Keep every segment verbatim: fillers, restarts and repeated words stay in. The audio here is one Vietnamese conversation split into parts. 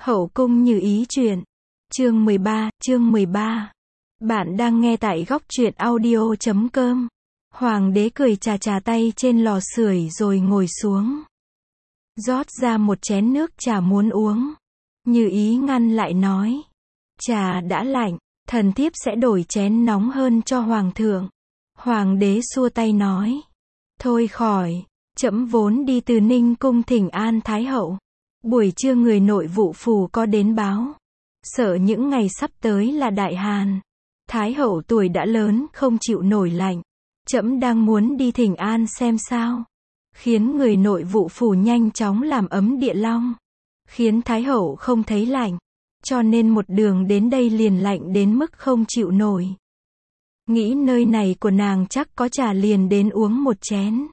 Hậu cung Như Ý truyện. Chương mười ba, chương mười ba. Bạn đang nghe tại góc truyện audio chấm com. Hoàng đế cười chà chà tay trên lò sưởi rồi ngồi xuống. Rót ra một chén nước trà muốn uống. Như Ý ngăn lại nói. Trà đã lạnh, thần thiếp sẽ đổi chén nóng hơn cho hoàng thượng. Hoàng đế xua tay nói. Thôi khỏi, trẫm vốn đi từ Ninh cung thỉnh an Thái hậu. Buổi trưa người nội vụ phủ có đến báo. Sợ những ngày sắp tới là đại hàn. Thái hậu tuổi đã lớn không chịu nổi lạnh. Trẫm đang muốn đi thỉnh an xem sao. Khiến người nội vụ phủ nhanh chóng làm ấm địa long. Khiến Thái hậu không thấy lạnh. Cho nên một đường đến đây liền lạnh đến mức không chịu nổi. Nghĩ nơi này của nàng chắc có trà liền đến uống một chén.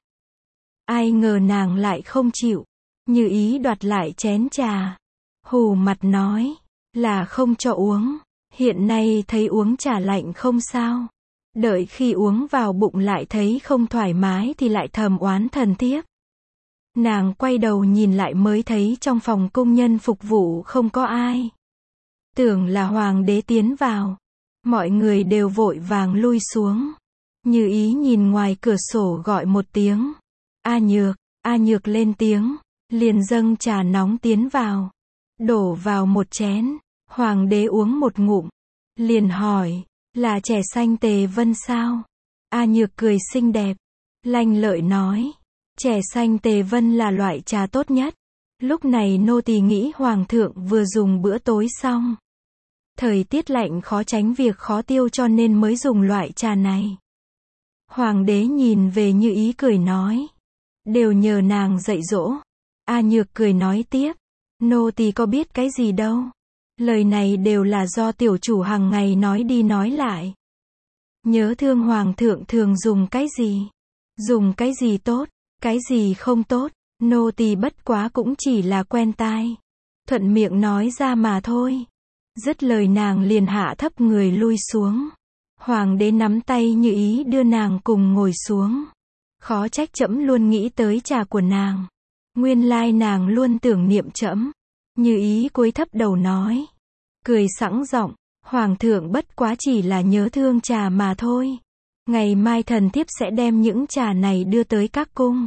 Ai ngờ nàng lại không chịu. Như Ý đoạt lại chén trà. Hù mặt nói. Là không cho uống. Hiện nay thấy uống trà lạnh không sao. Đợi khi uống vào bụng lại thấy không thoải mái thì lại thầm oán thần thiếp. Nàng quay đầu nhìn lại mới thấy trong phòng cung nhân phục vụ không có ai. Tưởng là hoàng đế tiến vào. Mọi người đều vội vàng lui xuống. Như Ý nhìn ngoài cửa sổ gọi một tiếng. A Nhược, A Nhược lên tiếng. Liền dâng trà nóng tiến vào. Đổ vào một chén. Hoàng đế uống một ngụm. Liền hỏi. Là chè xanh Tề Vân sao? A Nhược cười xinh đẹp. Lanh lợi nói. Chè xanh Tề Vân là loại trà tốt nhất. Lúc này nô tỳ nghĩ hoàng thượng vừa dùng bữa tối xong. Thời tiết lạnh khó tránh việc khó tiêu cho nên mới dùng loại trà này. Hoàng đế nhìn về Như Ý cười nói. Đều nhờ nàng dạy dỗ. A Nhược cười nói tiếp. Nô tỳ có biết cái gì đâu. Lời này đều là do tiểu chủ hàng ngày nói đi nói lại. Nhớ thương hoàng thượng thường dùng cái gì. Dùng cái gì tốt, cái gì không tốt. Nô tỳ bất quá cũng chỉ là quen tai. Thuận miệng nói ra mà thôi. Dứt lời nàng liền hạ thấp người lui xuống. Hoàng đế nắm tay Như Ý đưa nàng cùng ngồi xuống. Khó trách trẫm luôn nghĩ tới trà của nàng. Nguyên lai nàng luôn tưởng niệm trẫm. Như Ý cúi thấp đầu nói. Cười sẵn giọng. Hoàng thượng bất quá chỉ là nhớ thương trà mà thôi. Ngày mai thần thiếp sẽ đem những trà này đưa tới các cung.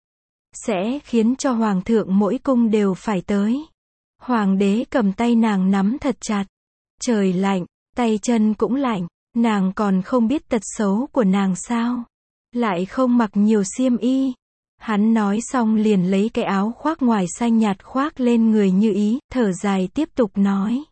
Sẽ khiến cho hoàng thượng mỗi cung đều phải tới. Hoàng đế cầm tay nàng nắm thật chặt. Trời lạnh, tay chân cũng lạnh. Nàng còn không biết tật xấu của nàng sao. Lại không mặc nhiều xiêm y. Hắn nói xong liền lấy cái áo khoác ngoài xanh nhạt khoác lên người Như Ý, thở dài tiếp tục nói.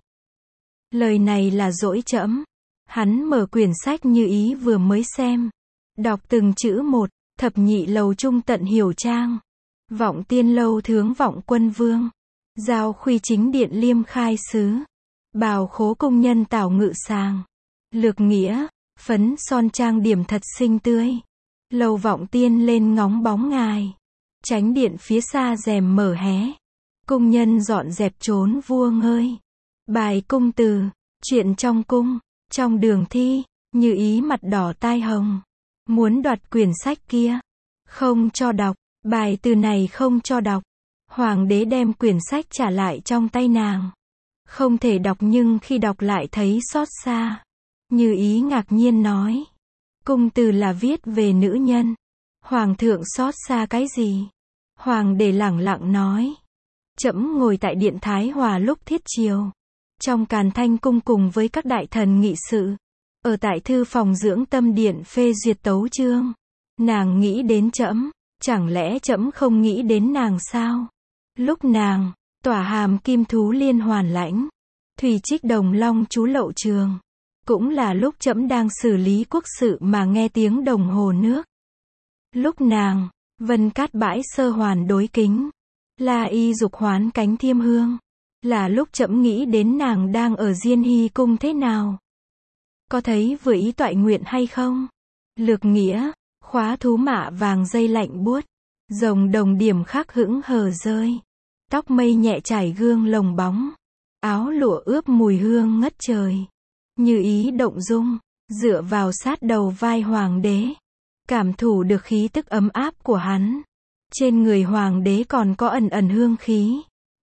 Lời này là dỗi trẫm. Hắn mở quyển sách Như Ý vừa mới xem. Đọc từng chữ một, thập nhị lầu trung tận hiểu trang. Vọng tiên lâu thướng vọng quân vương. Giao khuy chính điện liêm khai sứ. Bào khố công nhân tảo ngự sàng. Lược nghĩa, phấn son trang điểm thật xinh tươi. Lầu vọng tiên lên ngóng bóng ngài. Chánh điện phía xa rèm mở hé. Cung nhân dọn dẹp trốn vua ngơi. Bài cung từ, chuyện trong cung, trong đường thi. Như Ý mặt đỏ tai hồng. Muốn đoạt quyển sách kia. Không cho đọc, bài từ này không cho đọc. Hoàng đế đem quyển sách trả lại trong tay nàng. Không thể đọc nhưng khi đọc lại thấy xót xa. Như Ý ngạc nhiên nói. Cung từ là viết về nữ nhân. Hoàng thượng xót xa cái gì? Hoàng đế lẳng lặng nói. Trẫm ngồi tại điện Thái Hòa lúc thiết chiều. Trong Càn Thanh cung cùng với các đại thần nghị sự. Ở tại thư phòng dưỡng tâm điện phê duyệt tấu chương. Nàng nghĩ đến trẫm. Chẳng lẽ trẫm không nghĩ đến nàng sao? Lúc nàng, tỏa hàm kim thú liên hoàn lãnh. Thủy trích đồng long chú lậu trường. Cũng là lúc trẫm đang xử lý quốc sự mà nghe tiếng đồng hồ nước. Lúc nàng, vân cát bãi sơ hoàn đối kính. La y dục hoán cánh thiêm hương. Là lúc trẫm nghĩ đến nàng đang ở Diên Hy cung thế nào. Có thấy vừa ý toại nguyện hay không? Lược nghĩa, khóa thú mạ vàng dây lạnh buốt. Rồng đồng điểm khắc hững hờ rơi. Tóc mây nhẹ trải gương lồng bóng. Áo lụa ướp mùi hương ngất trời. Như Ý động dung, dựa vào sát đầu vai hoàng đế. Cảm thụ được khí tức ấm áp của hắn. Trên người hoàng đế còn có ẩn ẩn hương khí.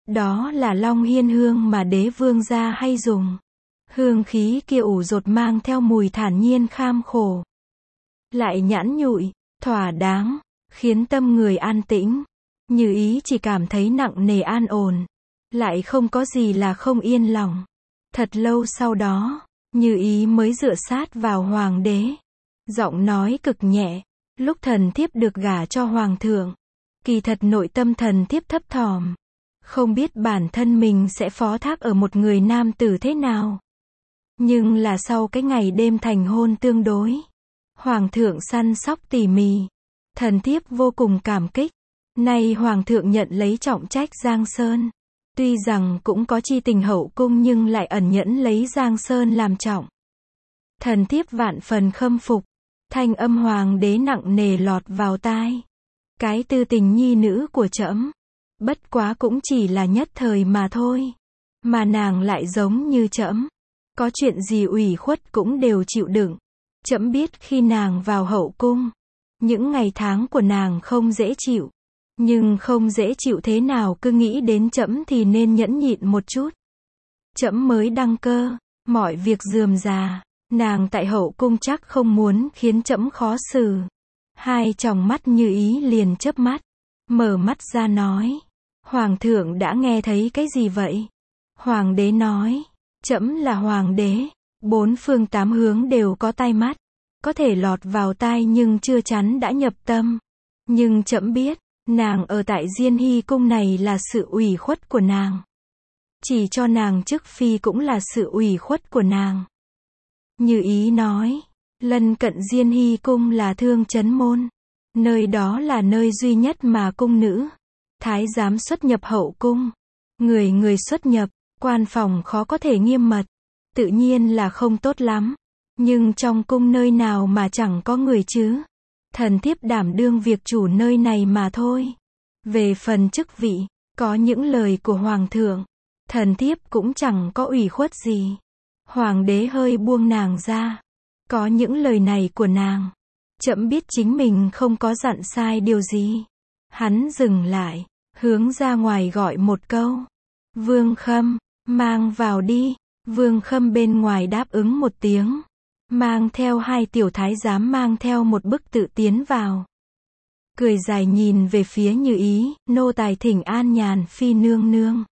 Đó là long hiên hương mà đế vương gia hay dùng. Hương khí kia ủ rột mang theo mùi thản nhiên kham khổ. Lại nhẵn nhụi, thỏa đáng, khiến tâm người an tĩnh. Như Ý chỉ cảm thấy nặng nề an ổn. Lại không có gì là không yên lòng. Thật lâu sau đó, Như Ý mới dựa sát vào hoàng đế. Giọng nói cực nhẹ. Lúc thần thiếp được gả cho hoàng thượng, kỳ thật nội tâm thần thiếp thấp thỏm. Không biết bản thân mình sẽ phó thác ở một người nam tử thế nào. Nhưng là sau cái ngày đêm thành hôn tương đối, hoàng thượng săn sóc tỉ mỉ, thần thiếp vô cùng cảm kích. Nay hoàng thượng nhận lấy trọng trách Giang Sơn. Tuy rằng cũng có chi tình hậu cung nhưng lại ẩn nhẫn lấy Giang Sơn làm trọng. Thần thiếp vạn phần khâm phục. Thanh âm hoàng đế nặng nề lọt vào tai. Cái tư tình nhi nữ của trẫm, bất quá cũng chỉ là nhất thời mà thôi. Mà nàng lại giống như trẫm, có chuyện gì ủy khuất cũng đều chịu đựng. Trẫm biết khi nàng vào hậu cung, những ngày tháng của nàng không dễ chịu. Nhưng không dễ chịu thế nào cứ nghĩ đến trẫm thì nên nhẫn nhịn một chút. Trẫm mới đăng cơ, mọi việc rườm rà. Nàng tại hậu cung chắc không muốn khiến trẫm khó xử. Hai tròng mắt Như Ý liền chớp mắt, mở mắt ra nói. Hoàng thượng đã nghe thấy cái gì vậy? Hoàng đế nói. Trẫm là hoàng đế, bốn phương tám hướng đều có tai mắt. Có thể lọt vào tai nhưng chưa chắn đã nhập tâm. Nhưng trẫm biết, nàng ở tại Diên Hy cung này là sự ủy khuất của nàng. Chỉ cho nàng chức phi cũng là sự ủy khuất của nàng. Như Ý nói, lân cận Diên Hy cung là Thương Chấn môn. Nơi đó là nơi duy nhất mà cung nữ, thái giám xuất nhập hậu cung. Người người xuất nhập, quan phòng khó có thể nghiêm mật. Tự nhiên là không tốt lắm. Nhưng trong cung nơi nào mà chẳng có người chứ. Thần thiếp đảm đương việc chủ nơi này mà thôi. Về phần chức vị, có những lời của hoàng thượng, thần thiếp cũng chẳng có ủy khuất gì. Hoàng đế hơi buông nàng ra. Có những lời này của nàng, trẫm biết chính mình không có dặn sai điều gì. Hắn dừng lại, hướng ra ngoài gọi một câu. Vương Khâm, mang vào đi. Vương Khâm bên ngoài đáp ứng một tiếng. Mang theo hai tiểu thái giám mang theo một bức tự tiến vào. Cười dài nhìn về phía Như Ý, nô tài thỉnh an nhàn phi nương nương.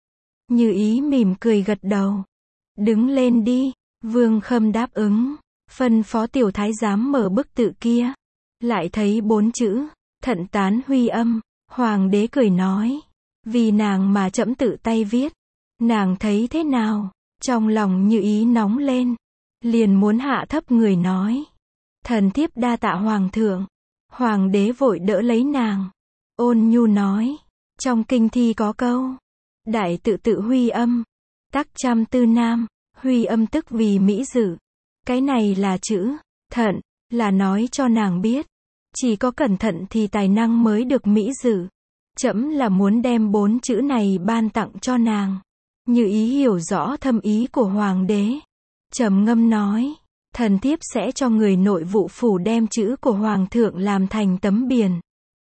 Như Ý mỉm cười gật đầu. Đứng lên đi. Vương Khâm đáp ứng. Phân phó tiểu thái giám mở bức tự kia. Lại thấy bốn chữ, thận tán huy âm. Hoàng đế cười nói. Vì nàng mà trẫm tự tay viết. Nàng thấy thế nào? Trong lòng Như Ý nóng lên. Liền muốn hạ thấp người nói. Thần thiếp đa tạ hoàng thượng. Hoàng đế vội đỡ lấy nàng. Ôn nhu nói. Trong kinh thi có câu. Đại tự tự huy âm. Tắc trăm tư nam. Huy âm tức vì mỹ dự. Cái này là chữ thận, là nói cho nàng biết. Chỉ có cẩn thận thì tài năng mới được mỹ dự. Trẫm là muốn đem bốn chữ này ban tặng cho nàng. Như Ý hiểu rõ thâm ý của hoàng đế. Trầm ngâm nói. Thần thiếp sẽ cho người nội vụ phủ đem chữ của hoàng thượng làm thành tấm biển.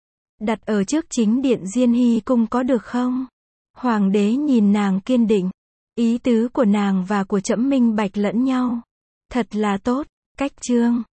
Đặt ở trước chính điện Diên Hy cung có được không? Hoàng đế nhìn nàng kiên định. Ý tứ của nàng và của trẫm minh bạch lẫn nhau. Thật là tốt. Cách chương